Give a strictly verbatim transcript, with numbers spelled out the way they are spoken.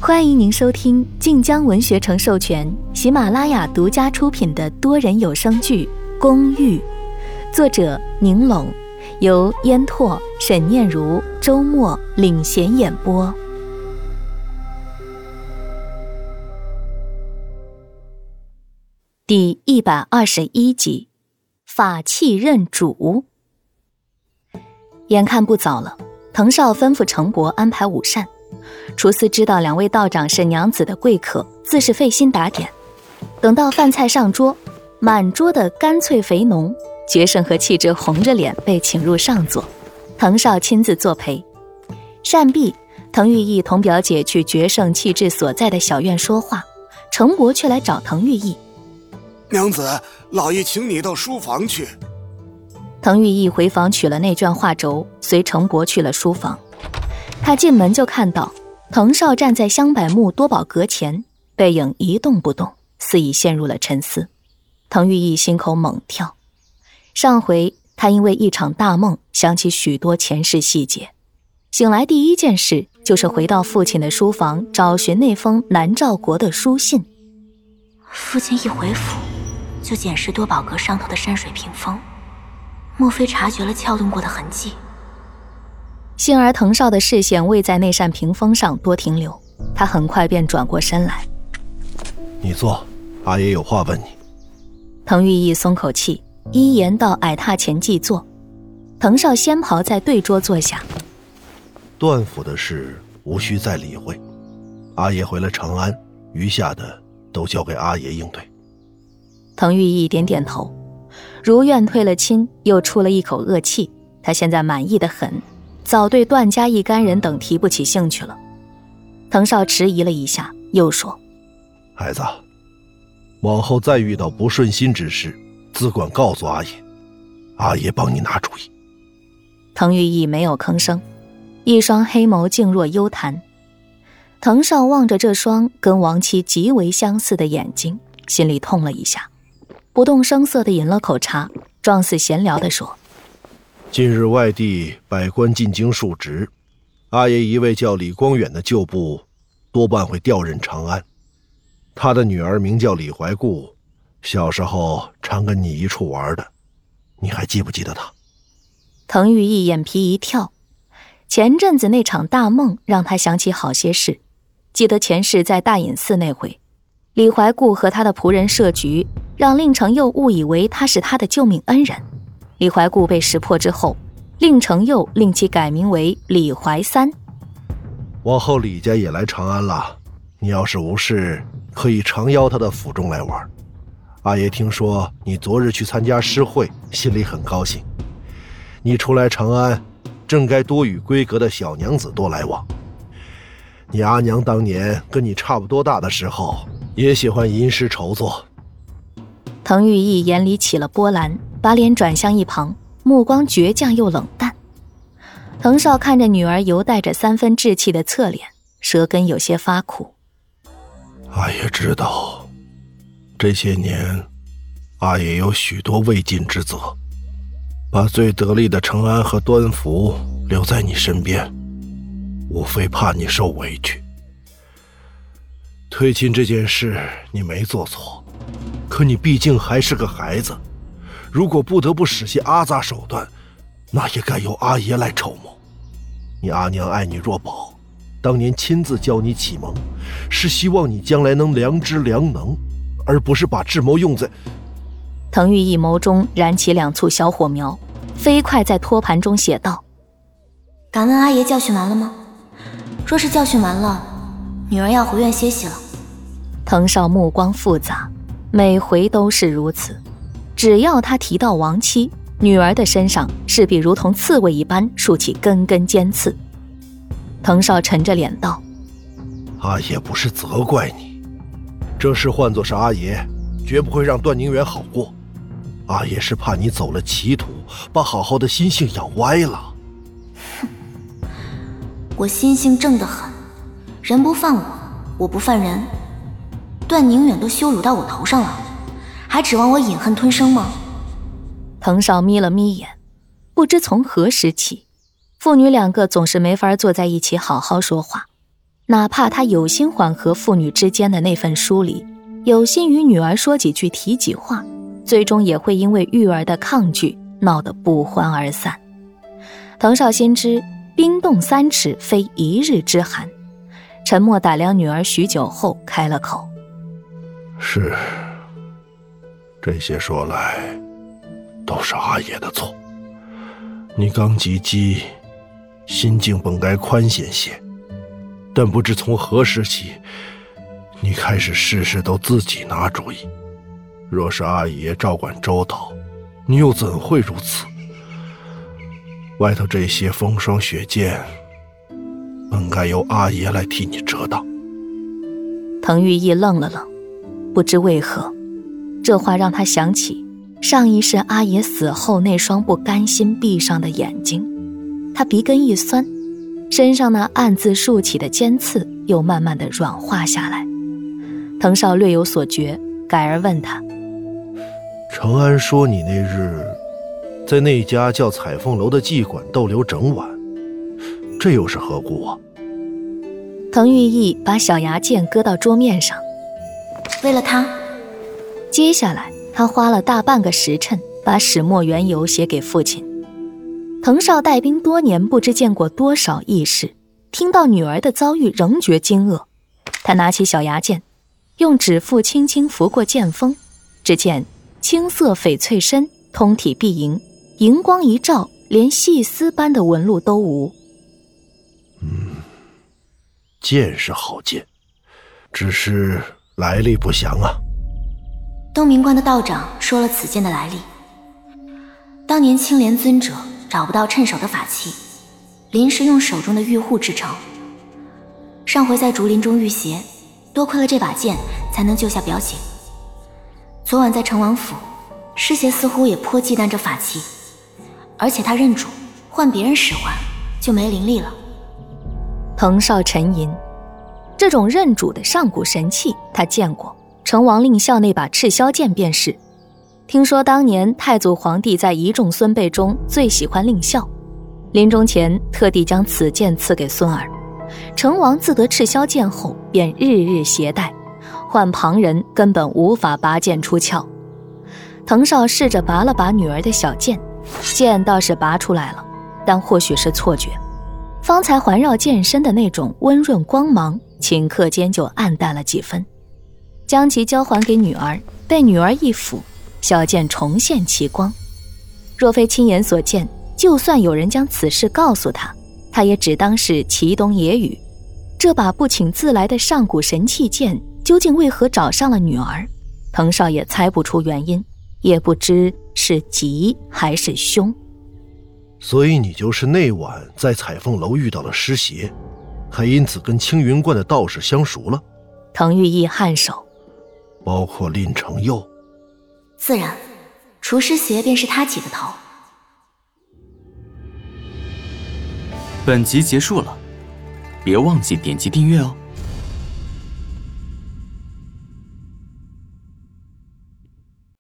欢迎您收听晋江文学城授权、喜马拉雅独家出品的多人有声剧《公寓》，作者宁冷，由烟拓、沈念如、周末领衔演播。第一百二十一集，法器认主。眼看不早了，滕少吩咐程伯安排午膳。厨师知道两位道长是娘子的贵客，自是费心打点。等到饭菜上桌，满桌的干脆肥浓，决胜和气质红着脸被请入上座，滕少亲自作陪。膳毕，滕玉意同表姐去决胜气质所在的小院说话，程伯却来找滕玉意。 娘子，老爷请你到书房去。 滕玉意回房取了那卷画轴，随程伯去了书房。他进门就看到滕少站在香柏木多宝阁前，背影一动不动，似已陷入了沉思。滕玉意心口猛跳，上回他因为一场大梦想起许多前世细节，醒来第一件事就是回到父亲的书房找寻那封南诏国的书信。 父亲一回府就检视多宝阁上头的山水屏风，莫非察觉了撬动过的痕迹？ 幸而滕少的视线未在那扇屏风上多停留，他很快便转过身来。 你坐，阿爷有话问你。 滕玉意松口气，依言到矮榻前即坐。滕少先袍在对桌坐下。 段府的事无需再理会，阿爷回了长安，余下的都交给阿爷应对。 滕玉意点点头，如愿退了亲，又出了一口恶气，他现在满意得很，早对段家一干人等提不起兴趣了。滕少迟疑了一下，又说： 孩子，往后再遇到不顺心之事，自管告诉阿爷，阿爷帮你拿主意。 滕玉意没有吭声，一双黑眸静若幽潭。滕少望着这双跟亡妻极为相似的眼睛，心里痛了一下，不动声色地饮了口茶，状似闲聊地说： 近日外地百官进京述职，阿爷一位叫李光远的旧部多半会调任长安。他的女儿名叫李怀固，小时候常跟你一处玩的，你还记不记得她？ 滕玉意眼皮一跳，前阵子那场大梦让他想起好些事，记得前世在大隐寺那回，李怀固和他的仆人设局，让令程佑误以为他是他的救命恩人。李怀固被识破之后，令程佑令其改名为李怀三。 往后李家也来长安了，你要是无事，可以常邀他的府中来玩。阿爷听说你昨日去参加诗会，心里很高兴。你初来长安，正该多与闺阁的小娘子多来往。你阿娘当年跟你差不多大的时候，也喜欢吟诗筹作。 滕玉意眼里起了波澜，把脸转向一旁，目光倔强又冷淡。滕少看着女儿犹带着三分稚气的侧脸，舌根有些发苦。 阿爷知道，这些年阿爷有许多未尽之责，把最得力的承安和端福留在你身边，无非怕你受委屈。推亲这件事你没做错，可你毕竟还是个孩子，如果不得不使些阿杂手段，那也该由阿爷来筹谋。你阿娘爱你若宝，当年亲自教你启蒙，是希望你将来能良知良能，而不是把智谋用在…… 滕玉意眸中燃起两簇小火苗，飞快在托盘中写道： 敢问阿爷教训完了吗？若是教训完了，女儿要回院歇息了。 滕少目光复杂，每回都是如此，只要他提到亡妻，女儿的身上势必如同刺猬一般竖起根根尖刺。滕少沉着脸道： 阿爷不是责怪你，这事换作是阿爷，绝不会让段宁远好过。阿爷是怕你走了歧途，把好好的心性养歪了。 哼，我心性正得很，人不犯我，我不犯人。段宁远都羞辱到我头上了，还指望我饮恨吞声吗？ 滕少眯了眯眼，不知从何时起，父女两个总是没法坐在一起好好说话。 哪怕他有心缓和父女之间的那份疏离，有心与女儿说几句提几话，最终也会因为育儿的抗拒闹得不欢而散。滕少心知冰冻三尺非一日之寒，沉默打量女儿许久后开了口： 是，这些说来都是阿爷的错。你刚及笄，心境本该宽闲些，但不知从何时起，你开始事事都自己拿主意。若是阿爷照管周到，你又怎会如此？外头这些风霜雪剑，本该由阿爷来替你遮挡。 滕玉意愣了愣，不知为何，这话让他想起上一世阿爷死后那双不甘心闭上的眼睛。他鼻根一酸，身上那暗自竖起的尖刺又慢慢的软化下来。滕少略有所觉，改而问他： 承安说你那日在那家叫彩凤楼的妓馆逗留整晚，这又是何故啊？ 滕玉意把小牙剑搁到桌面上。 为了他。 接下来他花了大半个时辰把始末缘由写给父亲。滕少带兵多年，不知见过多少异事，听到女儿的遭遇仍觉惊愕。他拿起小牙剑，用指腹轻轻拂过剑锋，只见青色翡翠身，通体碧莹，银光一照，连细丝般的纹路都无。 嗯，剑是好剑，只是来历不详啊。 东明观的道长说了此剑的来历。当年青莲尊者找不到趁手的法器，临时用手中的玉护制成。上回在竹林中遇邪，多亏了这把剑才能救下表姐。昨晚在成王府，师邪似乎也颇忌惮这法器，而且他认主，换别人使唤就没灵力了。 滕少沉吟，这种认主的上古神器他见过，成王令校那把赤霄剑便是。听说当年太祖皇帝在一众孙辈中最喜欢令校，临终前特地将此剑赐给孙儿。成王自得赤霄剑后，便日日携带，换旁人根本无法拔剑出鞘。滕少试着拔了拔女儿的小剑，剑倒是拔出来了，但或许是错觉，方才环绕剑身的那种温润光芒，顷刻间就暗淡了几分。将其交还给女儿，被女儿一抚，小剑重现其光。若非亲眼所见，就算有人将此事告诉他，他也只当是奇东野语。这把不请自来的上古神器剑究竟为何找上了女儿，滕少也猜不出原因，也不知是吉还是凶。 所以你就是那晚在彩凤楼遇到了尸邪，还因此跟青云观的道士相熟了？ 滕玉意颔首。 包括蔺承佑？ 自然，除尸邪便是他起的头。 本集结束了，别忘记点击订阅哦。